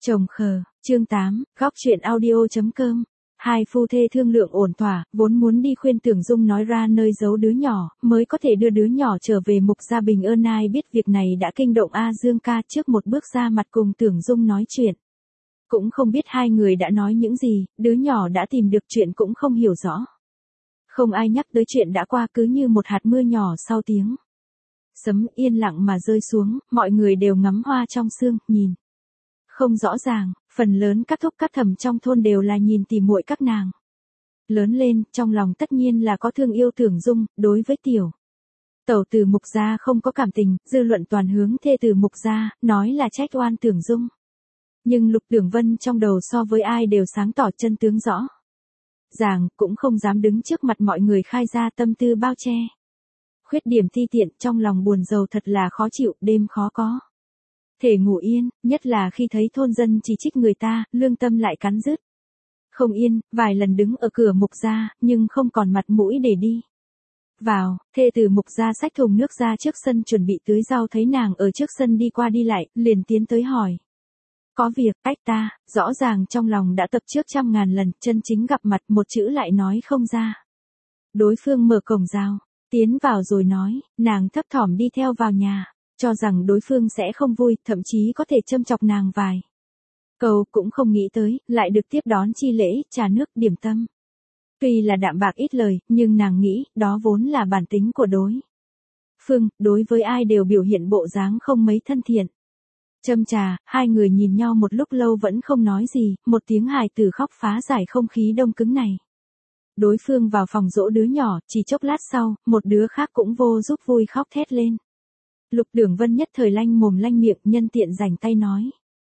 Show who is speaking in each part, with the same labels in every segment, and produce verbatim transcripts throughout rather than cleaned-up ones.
Speaker 1: Chồng khờ, chương tám, góc truyện audio.com. Hai phu thê thương lượng ổn thỏa, vốn muốn đi khuyên Tưởng Dung nói ra nơi giấu đứa nhỏ, mới có thể đưa đứa nhỏ trở về Mục gia bình ơn. Ai biết việc này đã kinh động A Dương ca, trước một bước ra mặt cùng Tưởng Dung nói chuyện. Cũng không biết hai người đã nói những gì, đứa nhỏ đã tìm được chuyện cũng không hiểu rõ. Không ai nhắc tới chuyện đã qua, cứ như một hạt mưa nhỏ sau tiếng sấm yên lặng mà rơi xuống, mọi người đều ngắm hoa trong sương, nhìn không rõ ràng, phần lớn các thúc các thẩm trong thôn đều là nhìn tỉ muội các nàng. Lớn lên, trong lòng tất nhiên là có thương yêu Tưởng Dung, đối với tiểu tẩu từ Mục gia không có cảm tình, dư luận toàn hướng thê từ Mục gia, nói là trách oan Tưởng Dung. Nhưng Lục Tưởng Vân trong đầu so với ai đều sáng tỏ chân tướng rõ ràng, cũng không dám đứng trước mặt mọi người khai ra tâm tư bao che khuyết điểm ti tiện, trong lòng buồn rầu thật là khó chịu, đêm khó có thể ngủ yên, nhất là khi thấy thôn dân chỉ trích người ta, lương tâm lại cắn rứt không yên, vài lần đứng ở cửa Mục gia, nhưng không còn mặt mũi để đi vào. Thê từ Mục gia xách thùng nước ra trước sân chuẩn bị tưới rau, thấy nàng ở trước sân đi qua đi lại, liền tiến tới hỏi: có việc, ách ta, rõ ràng trong lòng đã tập trước trăm ngàn lần, chân chính gặp mặt một chữ lại nói không ra. Đối phương mở cổng rào, tiến vào rồi nói, nàng thấp thỏm đi theo vào nhà, cho rằng đối phương sẽ không vui, thậm chí có thể châm chọc nàng vài câu, cũng không nghĩ tới, lại được tiếp đón chi lễ, trà nước, điểm tâm. Tuy là đạm bạc ít lời, nhưng nàng nghĩ, đó vốn là bản tính của đối phương, đối với ai đều biểu hiện bộ dáng không mấy thân thiện. Châm trà, hai người nhìn nhau một lúc lâu vẫn không nói gì, một tiếng hài tử khóc phá giải không khí đông cứng này. Đối phương vào phòng dỗ đứa nhỏ, chỉ chốc lát sau, một đứa khác cũng vô giúp vui khóc thét lên. Lục Tưởng Vân nhất thời lanh mồm lanh miệng, nhân tiện rảnh tay nói: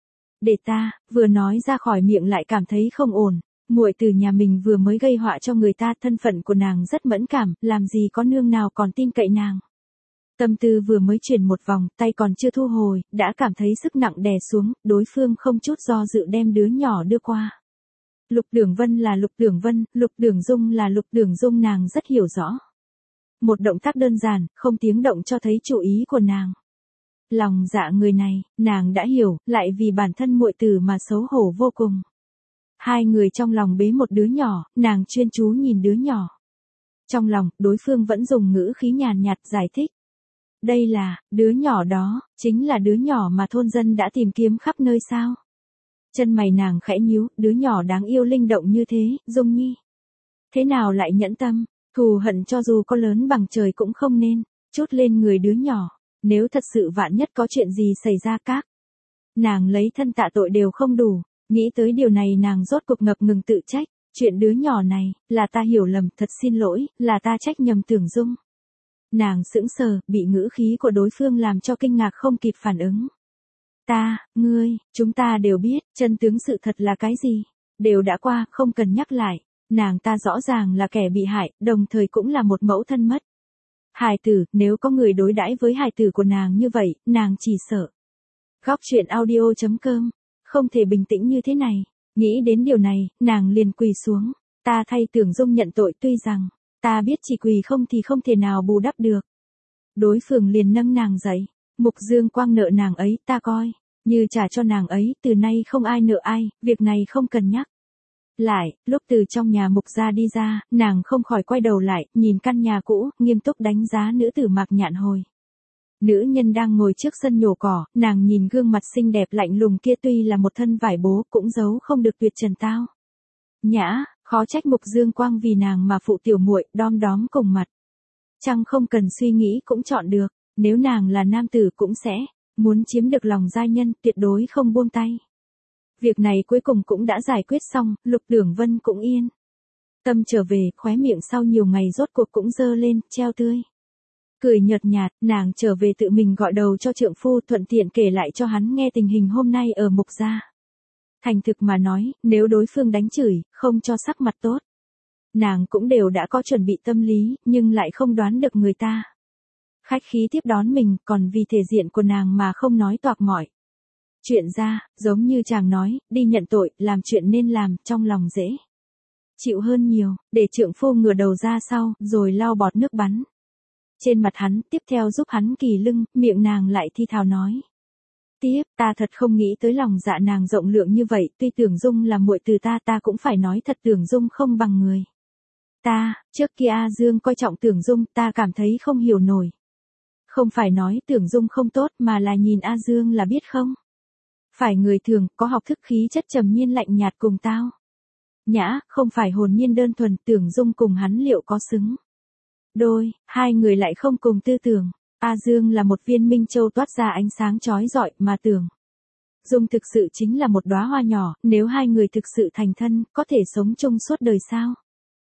Speaker 1: để ta, vừa nói ra khỏi miệng lại cảm thấy không ổn, muội từ nhà mình vừa mới gây họa cho người ta, thân phận của nàng rất mẫn cảm, làm gì có nương nào còn tin cậy nàng. Tâm tư vừa mới chuyển một vòng, tay còn chưa thu hồi, đã cảm thấy sức nặng đè xuống, đối phương không chút do dự đem đứa nhỏ đưa qua. Lục Tưởng Vân là Lục Tưởng Vân, Lục Tưởng Dung là Lục Tưởng Dung, nàng rất hiểu rõ. Một động tác đơn giản, không tiếng động cho thấy chủ ý của nàng. Lòng dạ người này, nàng đã hiểu, lại vì bản thân muội tử mà xấu hổ vô cùng. Hai người trong lòng bế một đứa nhỏ, nàng chuyên chú nhìn đứa nhỏ. Trong lòng, đối phương vẫn dùng ngữ khí nhàn nhạt giải thích. Đây là, đứa nhỏ đó, chính là đứa nhỏ mà thôn dân đã tìm kiếm khắp nơi sao? Chân mày nàng khẽ nhíu, đứa nhỏ đáng yêu linh động như thế, Dung Nhi. Thế nào lại nhẫn tâm, thù hận cho dù có lớn bằng trời cũng không nên trút lên người đứa nhỏ. Nếu thật sự vạn nhất có chuyện gì xảy ra, các nàng lấy thân tạ tội đều không đủ. Nghĩ tới điều này nàng rốt cuộc ngập ngừng tự trách. Chuyện đứa nhỏ này, là ta hiểu lầm, thật xin lỗi, là ta trách nhầm Tưởng Dung. Nàng sững sờ, bị ngữ khí của đối phương làm cho kinh ngạc không kịp phản ứng. Ta, ngươi, chúng ta đều biết, chân tướng sự thật là cái gì. Đều đã qua, không cần nhắc lại. Nàng ta rõ ràng là kẻ bị hại, đồng thời cũng là một mẫu thân mất hài tử, nếu có người đối đãi với hài tử của nàng như vậy, nàng chỉ sợ. Góc truyện audio.com, không thể bình tĩnh như thế này. Nghĩ đến điều này, nàng liền quỳ xuống. Ta thay Tưởng Dung nhận tội, tuy rằng ta biết chỉ quỳ không thì không thể nào bù đắp được. Đối phương liền nâng nàng dậy. Mục Dương Quang nợ nàng ấy, ta coi như trả cho nàng ấy, từ nay không ai nợ ai, việc này không cần nhắc lại. Lúc từ trong nhà Mục gia đi ra, nàng không khỏi quay đầu lại, nhìn căn nhà cũ, nghiêm túc đánh giá nữ tử Mạc Nhạn Hồi. Nữ nhân đang ngồi trước sân nhổ cỏ, nàng nhìn gương mặt xinh đẹp lạnh lùng kia, tuy là một thân vải bố, cũng giấu không được tuyệt trần tao nhã, khó trách Mục Dương Quang vì nàng mà phụ tiểu muội, đom đóm cùng mặt. Chăng không cần suy nghĩ cũng chọn được, nếu nàng là nam tử cũng sẽ muốn chiếm được lòng giai nhân, tuyệt đối không buông tay. Việc này cuối cùng cũng đã giải quyết xong, Lục Tưởng Vân cũng yên tâm trở về, khóe miệng sau nhiều ngày rốt cuộc cũng dơ lên, treo tươi cười nhợt nhạt. Nàng trở về tự mình gọi đầu cho trượng phu, thuận tiện kể lại cho hắn nghe tình hình hôm nay ở Mục gia. Thành thực mà nói, nếu đối phương đánh chửi, không cho sắc mặt tốt, nàng cũng đều đã có chuẩn bị tâm lý, nhưng lại không đoán được người ta khách khí tiếp đón mình, còn vì thể diện của nàng mà không nói toạc mọi chuyện ra, giống như chàng nói, đi nhận tội, làm chuyện nên làm, trong lòng dễ chịu hơn nhiều. Để trượng phu ngửa đầu ra sau, rồi lau bọt nước bắn trên mặt hắn, tiếp theo giúp hắn kỳ lưng, miệng nàng lại thi thào nói: tiếp, ta thật không nghĩ tới lòng dạ nàng rộng lượng như vậy, tuy Tưởng Dung là muội từ ta ta cũng phải nói thật Tưởng Dung không bằng người. Ta, trước kia A Dương coi trọng Tưởng Dung, ta cảm thấy không hiểu nổi. Không phải nói Tưởng Dung không tốt mà là nhìn A Dương là biết không? Phải người thường, có học thức khí chất trầm nhiên lạnh nhạt cùng tao. Nhã, không phải hồn nhiên đơn thuần, Tưởng Dung cùng hắn liệu có xứng. Đôi, hai người lại không cùng tư tưởng. A Dương là một viên minh châu toát ra ánh sáng chói rọi mà Tưởng Dung thực sự chính là một đóa hoa nhỏ, nếu hai người thực sự thành thân, có thể sống chung suốt đời sao?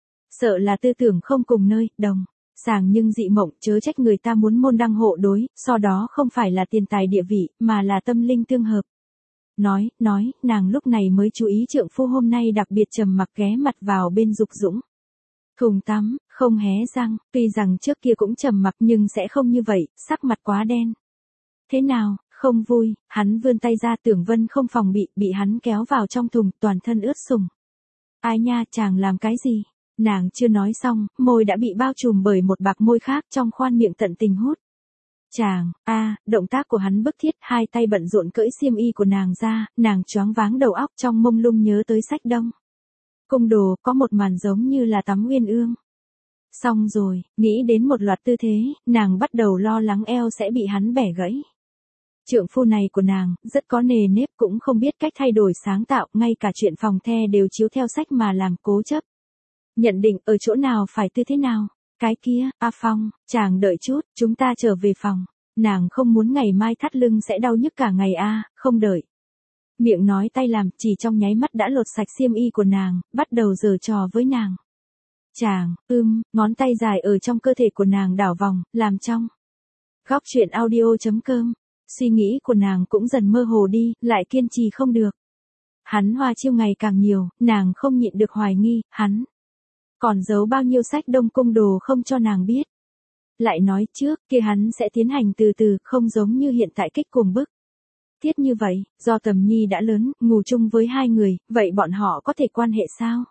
Speaker 1: Sợ là tư tưởng không cùng nơi, đồng. Sàng nhưng dị mộng, chớ trách người ta muốn môn đăng hộ đối, so đó không phải là tiền tài địa vị, mà là tâm linh tương hợp. Nói, nói, nàng lúc này mới chú ý trượng phu hôm nay đặc biệt trầm mặc ghé mặt vào bên Dục Dũng. Thùng tắm, không hé răng, tuy rằng trước kia cũng trầm mặc nhưng sẽ không như vậy, sắc mặt quá đen. Thế nào, không vui, hắn vươn tay ra Tưởng Vân không phòng bị, bị hắn kéo vào trong thùng, toàn thân ướt sũng. Ai nha, chàng làm cái gì? Nàng chưa nói xong, môi đã bị bao trùm bởi một bạc môi khác trong khoan miệng tận tình hút. Chàng, a, à, động tác của hắn bức thiết, hai tay bận rộn cởi xiêm y của nàng ra, nàng choáng váng đầu óc trong mông lung nhớ tới sách Đông Cung Đồ, có một màn giống như là tắm uyên ương. Xong rồi, nghĩ đến một loạt tư thế, nàng bắt đầu lo lắng eo sẽ bị hắn bẻ gãy. Trượng phu này của nàng, rất có nề nếp cũng không biết cách thay đổi sáng tạo, ngay cả chuyện phòng the đều chiếu theo sách mà làm cố chấp. Nhận định ở chỗ nào phải tư thế nào. Cái kia, A Phong, chàng đợi chút, chúng ta trở về phòng. Nàng không muốn ngày mai thắt lưng sẽ đau nhức cả ngày a, không đợi. Miệng nói tay làm, chỉ trong nháy mắt đã lột sạch xiêm y của nàng, bắt đầu giở trò với nàng. Chàng, ưm, ngón tay dài ở trong cơ thể của nàng đảo vòng, làm trong. Góc truyện audio chấm com. Suy nghĩ của nàng cũng dần mơ hồ đi, lại kiên trì không được. Hắn hoa chiêu ngày càng nhiều, nàng không nhịn được hoài nghi, hắn còn giấu bao nhiêu sách Đông Cung Đồ không cho nàng biết. Lại nói trước kia hắn sẽ tiến hành từ từ, không giống như hiện tại kích cuồng bức. Thiết như vậy, do Tầm Nhi đã lớn, ngủ chung với hai người, vậy bọn họ có thể quan hệ sao?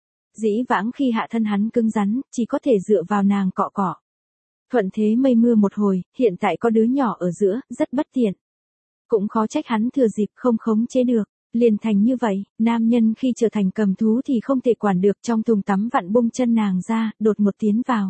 Speaker 1: Dĩ vãng khi hạ thân hắn cứng rắn, chỉ có thể dựa vào nàng cọ cọ. Thuận thế mây mưa một hồi, hiện tại có đứa nhỏ ở giữa, rất bất tiện. Cũng khó trách hắn thừa dịp không khống chế được. Liền thành như vậy, nam nhân khi trở thành cầm thú thì không thể quản được, trong thùng tắm vặn bung chân nàng ra, đột một tiến vào.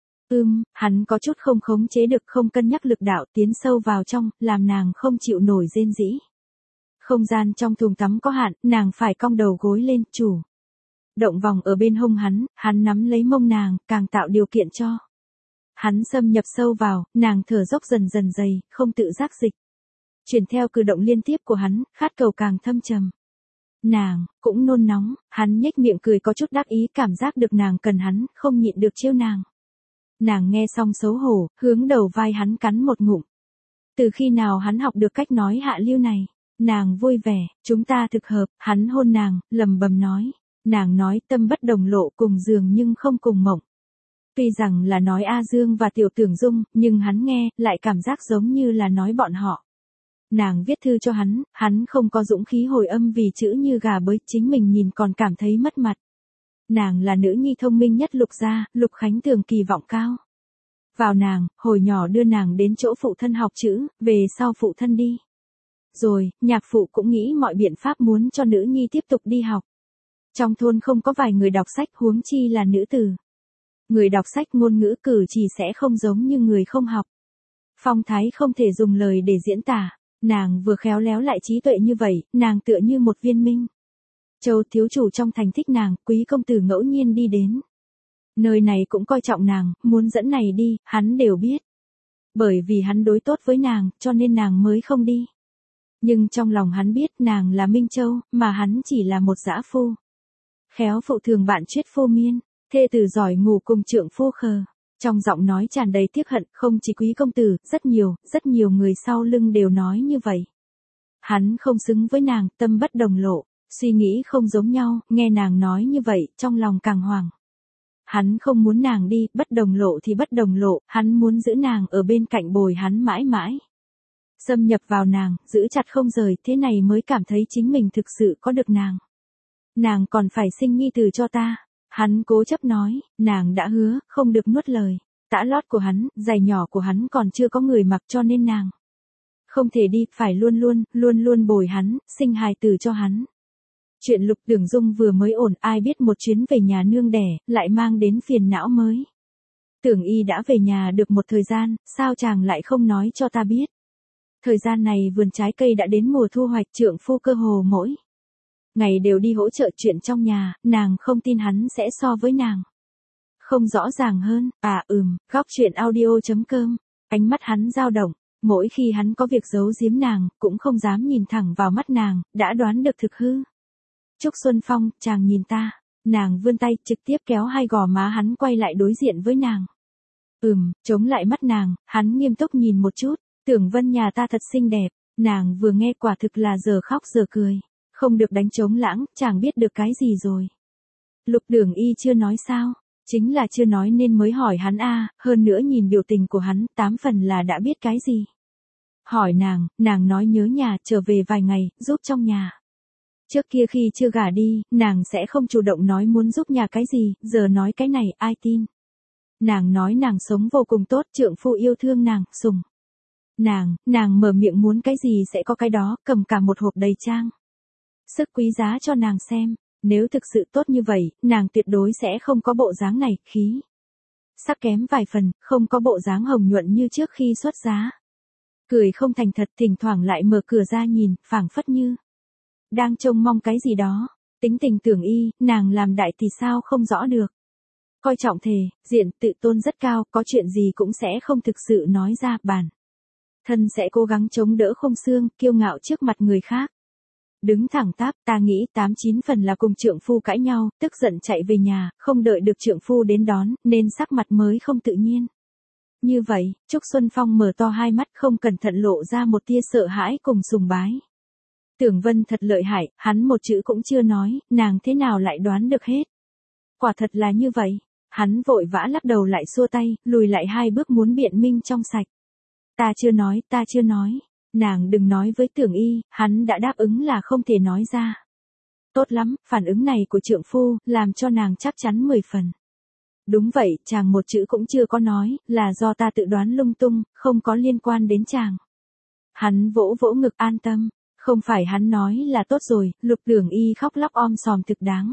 Speaker 1: Ưm, hắn có chút không khống chế được, không cân nhắc lực đạo tiến sâu vào trong, làm nàng không chịu nổi rên rỉ. Không gian trong thùng tắm có hạn, nàng phải cong đầu gối lên, chủ. Động vòng ở bên hông hắn, hắn nắm lấy mông nàng, càng tạo điều kiện cho. Hắn xâm nhập sâu vào, nàng thở dốc dần dần dày, không tự giác dịch. Chuyển theo cử động liên tiếp của hắn, khát cầu càng thâm trầm. Nàng, cũng nôn nóng, hắn nhếch miệng cười có chút đắc ý, cảm giác được nàng cần hắn, không nhịn được trêu nàng. Nàng nghe xong xấu hổ, hướng đầu vai hắn cắn một ngụm. Từ khi nào hắn học được cách nói hạ lưu này? Nàng vui vẻ, chúng ta thực hợp, hắn hôn nàng, lầm bầm nói. Nàng nói tâm bất đồng lộ, cùng giường nhưng không cùng mộng. Tuy rằng là nói A Dương và Tiểu Tưởng Dung, nhưng hắn nghe, lại cảm giác giống như là nói bọn họ. Nàng viết thư cho hắn, hắn không có dũng khí hồi âm vì chữ như gà bới, chính mình nhìn còn cảm thấy mất mặt. Nàng là nữ nhi thông minh nhất Lục gia, Lục Khánh Tường kỳ vọng cao. Vào nàng, hồi nhỏ đưa nàng đến chỗ phụ thân học chữ, về sau phụ thân đi. Rồi, nhạc phụ cũng nghĩ mọi biện pháp muốn cho nữ nhi tiếp tục đi học. Trong thôn không có vài người đọc sách, huống chi là nữ tử. Người đọc sách ngôn ngữ cử chỉ sẽ không giống như người không học. Phong thái không thể dùng lời để diễn tả. Nàng vừa khéo léo lại trí tuệ như vậy, nàng tựa như một viên minh. Châu thiếu chủ trong thành thích nàng, quý công tử ngẫu nhiên đi đến. Nơi này cũng coi trọng nàng, muốn dẫn này đi, hắn đều biết. Bởi vì hắn đối tốt với nàng, cho nên nàng mới không đi. Nhưng trong lòng hắn biết nàng là Minh Châu, mà hắn chỉ là một dã phu. Khéo phụ thường bạn chuyết phu miên, thê tử giỏi ngủ cùng trượng phu khờ. Trong giọng nói tràn đầy tiếc hận, không chỉ quý công tử, rất nhiều, rất nhiều người sau lưng đều nói như vậy. Hắn không xứng với nàng, tâm bất đồng lộ, suy nghĩ không giống nhau, nghe nàng nói như vậy, trong lòng càng hoảng. Hắn không muốn nàng đi, bất đồng lộ thì bất đồng lộ, hắn muốn giữ nàng ở bên cạnh bồi hắn mãi mãi. Xâm nhập vào nàng, giữ chặt không rời, thế này mới cảm thấy chính mình thực sự có được nàng. Nàng còn phải sinh nhi tử cho ta. Hắn cố chấp nói, nàng đã hứa, không được nuốt lời. Tã lót của hắn, giày nhỏ của hắn còn chưa có người mặc cho nên nàng Không thể đi, phải luôn luôn, luôn luôn bồi hắn, sinh hài tử cho hắn. Chuyện Lục Tưởng Dung vừa mới ổn, ai biết một chuyến về nhà nương đẻ, lại mang đến phiền não mới. Tưởng Y đã về nhà được một thời gian, sao chàng lại không nói cho ta biết? Thời gian này vườn trái cây đã đến mùa thu hoạch, trượng phu cơ hồ mỗi ngày đều đi hỗ trợ chuyện trong nhà, nàng không tin hắn sẽ so với nàng không rõ ràng hơn. À ừm, góc chuyện audio.com. Ánh mắt hắn dao động, mỗi khi hắn có việc giấu giếm nàng, cũng không dám nhìn thẳng vào mắt nàng, đã đoán được thực hư. Trúc Xuân Phong, chàng nhìn ta. Nàng vươn tay, trực tiếp kéo hai gò má hắn quay lại đối diện với nàng. Ừm, chống lại mắt nàng, hắn nghiêm túc nhìn một chút, Tưởng Vân nhà ta thật xinh đẹp. Nàng vừa nghe quả thực là giờ khóc giờ cười. Không được đánh trống lãng, chàng biết được cái gì rồi. Lục Tưởng Y chưa nói sao? Chính là chưa nói nên mới hỏi hắn a, hơn nữa nhìn biểu tình của hắn, tám phần là đã biết cái gì. Hỏi nàng, nàng nói nhớ nhà, trở về vài ngày, giúp trong nhà. Trước kia khi chưa gả đi, nàng sẽ không chủ động nói muốn giúp nhà cái gì, giờ nói cái này, ai tin. Nàng nói nàng sống vô cùng tốt, trượng phu yêu thương nàng, sủng. Nàng, nàng mở miệng muốn cái gì sẽ có cái đó, cầm cả một hộp đầy trang sức quý giá cho nàng xem. Nếu thực sự tốt như vậy, nàng tuyệt đối sẽ không có bộ dáng này, khí sắc kém vài phần, không có bộ dáng hồng nhuận như trước khi xuất giá. Cười không thành thật, thỉnh thoảng lại mở cửa ra nhìn, phảng phất như đang trông mong cái gì đó. Tính tình Tưởng Y, nàng làm đại thì sao không rõ được. Coi trọng thề, diện, tự tôn rất cao, có chuyện gì cũng sẽ không thực sự nói ra, bản thân sẽ cố gắng chống đỡ không xương, kiêu ngạo trước mặt người khác. Đứng thẳng tắp, ta nghĩ tám chín phần là cùng trượng phu cãi nhau, tức giận chạy về nhà, không đợi được trượng phu đến đón, nên sắc mặt mới không tự nhiên. Như vậy, Trúc Xuân Phong mở to hai mắt, không cẩn thận lộ ra một tia sợ hãi cùng sùng bái. Tưởng Vân thật lợi hại, hắn một chữ cũng chưa nói, nàng thế nào lại đoán được hết. Quả thật là như vậy. Hắn vội vã lắc đầu lại xua tay, lùi lại hai bước muốn biện minh trong sạch. Ta chưa nói, ta chưa nói. Nàng đừng nói với Tưởng Y, hắn đã đáp ứng là không thể nói ra. Tốt lắm, phản ứng này của trượng phu, làm cho nàng chắc chắn mười phần. Đúng vậy, chàng một chữ cũng chưa có nói, là do ta tự đoán lung tung, không có liên quan đến chàng. Hắn vỗ vỗ ngực an tâm, không phải hắn nói là tốt rồi, Lục Tưởng Y khóc lóc om sòm thực đáng.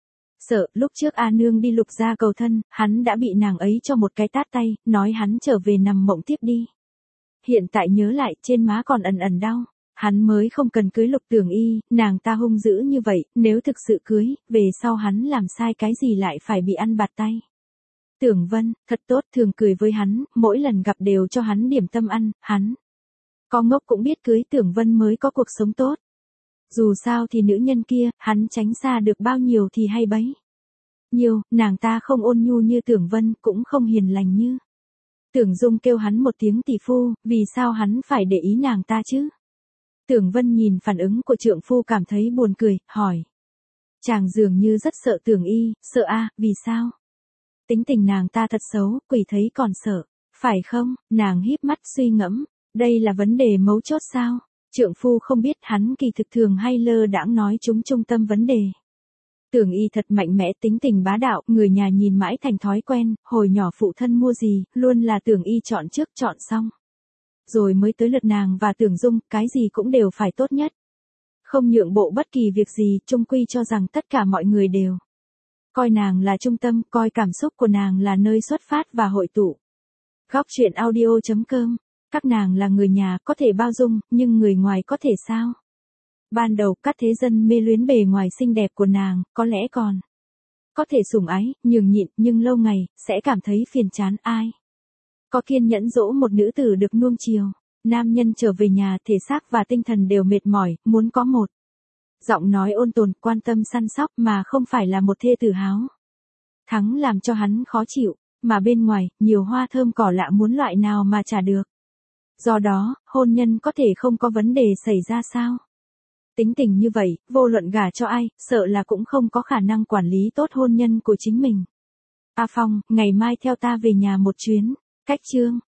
Speaker 1: Sợ, lúc trước A Nương đi Lục gia cầu thân, hắn đã bị nàng ấy cho một cái tát tay, nói hắn trở về nằm mộng tiếp đi. Hiện tại nhớ lại, trên má còn ẩn ẩn đau. Hắn mới không cần cưới Lục Tưởng Y, nàng ta hung dữ như vậy, nếu thực sự cưới, về sau hắn làm sai cái gì lại phải bị ăn bạt tay. Tưởng Vân, thật tốt, thường cười với hắn, mỗi lần gặp đều cho hắn điểm tâm ăn, hắn có ngốc cũng biết cưới Tưởng Vân mới có cuộc sống tốt. Dù sao thì nữ nhân kia, hắn tránh xa được bao nhiêu thì hay bấy nhiêu, nàng ta không ôn nhu như Tưởng Vân, cũng không hiền lành như Tưởng Dung kêu hắn một tiếng tỷ phu, vì sao hắn phải để ý nàng ta chứ? Tưởng Vân nhìn phản ứng của trượng phu cảm thấy buồn cười, hỏi. Chàng dường như rất sợ Tưởng Y, sợ a, à, vì sao? Tính tình nàng ta thật xấu, quỷ thấy còn sợ, phải không? Nàng híp mắt suy ngẫm, đây là vấn đề mấu chốt sao? Trượng phu không biết hắn kỳ thực thường hay lơ đãng nói chúng trung tâm vấn đề. Tưởng Y thật mạnh mẽ, tính tình bá đạo, người nhà nhìn mãi thành thói quen, hồi nhỏ phụ thân mua gì, luôn là Tưởng Y chọn trước chọn xong. Rồi mới tới lượt nàng và Tưởng Dung, cái gì cũng đều phải tốt nhất. Không nhượng bộ bất kỳ việc gì, chung quy cho rằng tất cả mọi người đều coi nàng là trung tâm, coi cảm xúc của nàng là nơi xuất phát và hội tụ. Góc chuyện audio.com. Các nàng là người nhà, có thể bao dung, nhưng người ngoài có thể sao? Ban đầu các thế dân mê luyến bề ngoài xinh đẹp của nàng, có lẽ còn có thể sủng ái, nhường nhịn, nhưng lâu ngày, sẽ cảm thấy phiền chán. Ai có kiên nhẫn dỗ một nữ tử được nuông chiều. Nam nhân trở về nhà, thể xác và tinh thần đều mệt mỏi, muốn có một giọng nói ôn tồn, quan tâm săn sóc mà không phải là một thê tử háo thắng làm cho hắn khó chịu, mà bên ngoài, nhiều hoa thơm cỏ lạ muốn loại nào mà trả được. Do đó, hôn nhân có thể không có vấn đề xảy ra sao? Tính tình như vậy, vô luận gả cho ai, sợ là cũng không có khả năng quản lý tốt hôn nhân của chính mình. A Phong, ngày mai theo ta về nhà một chuyến. Cách chương.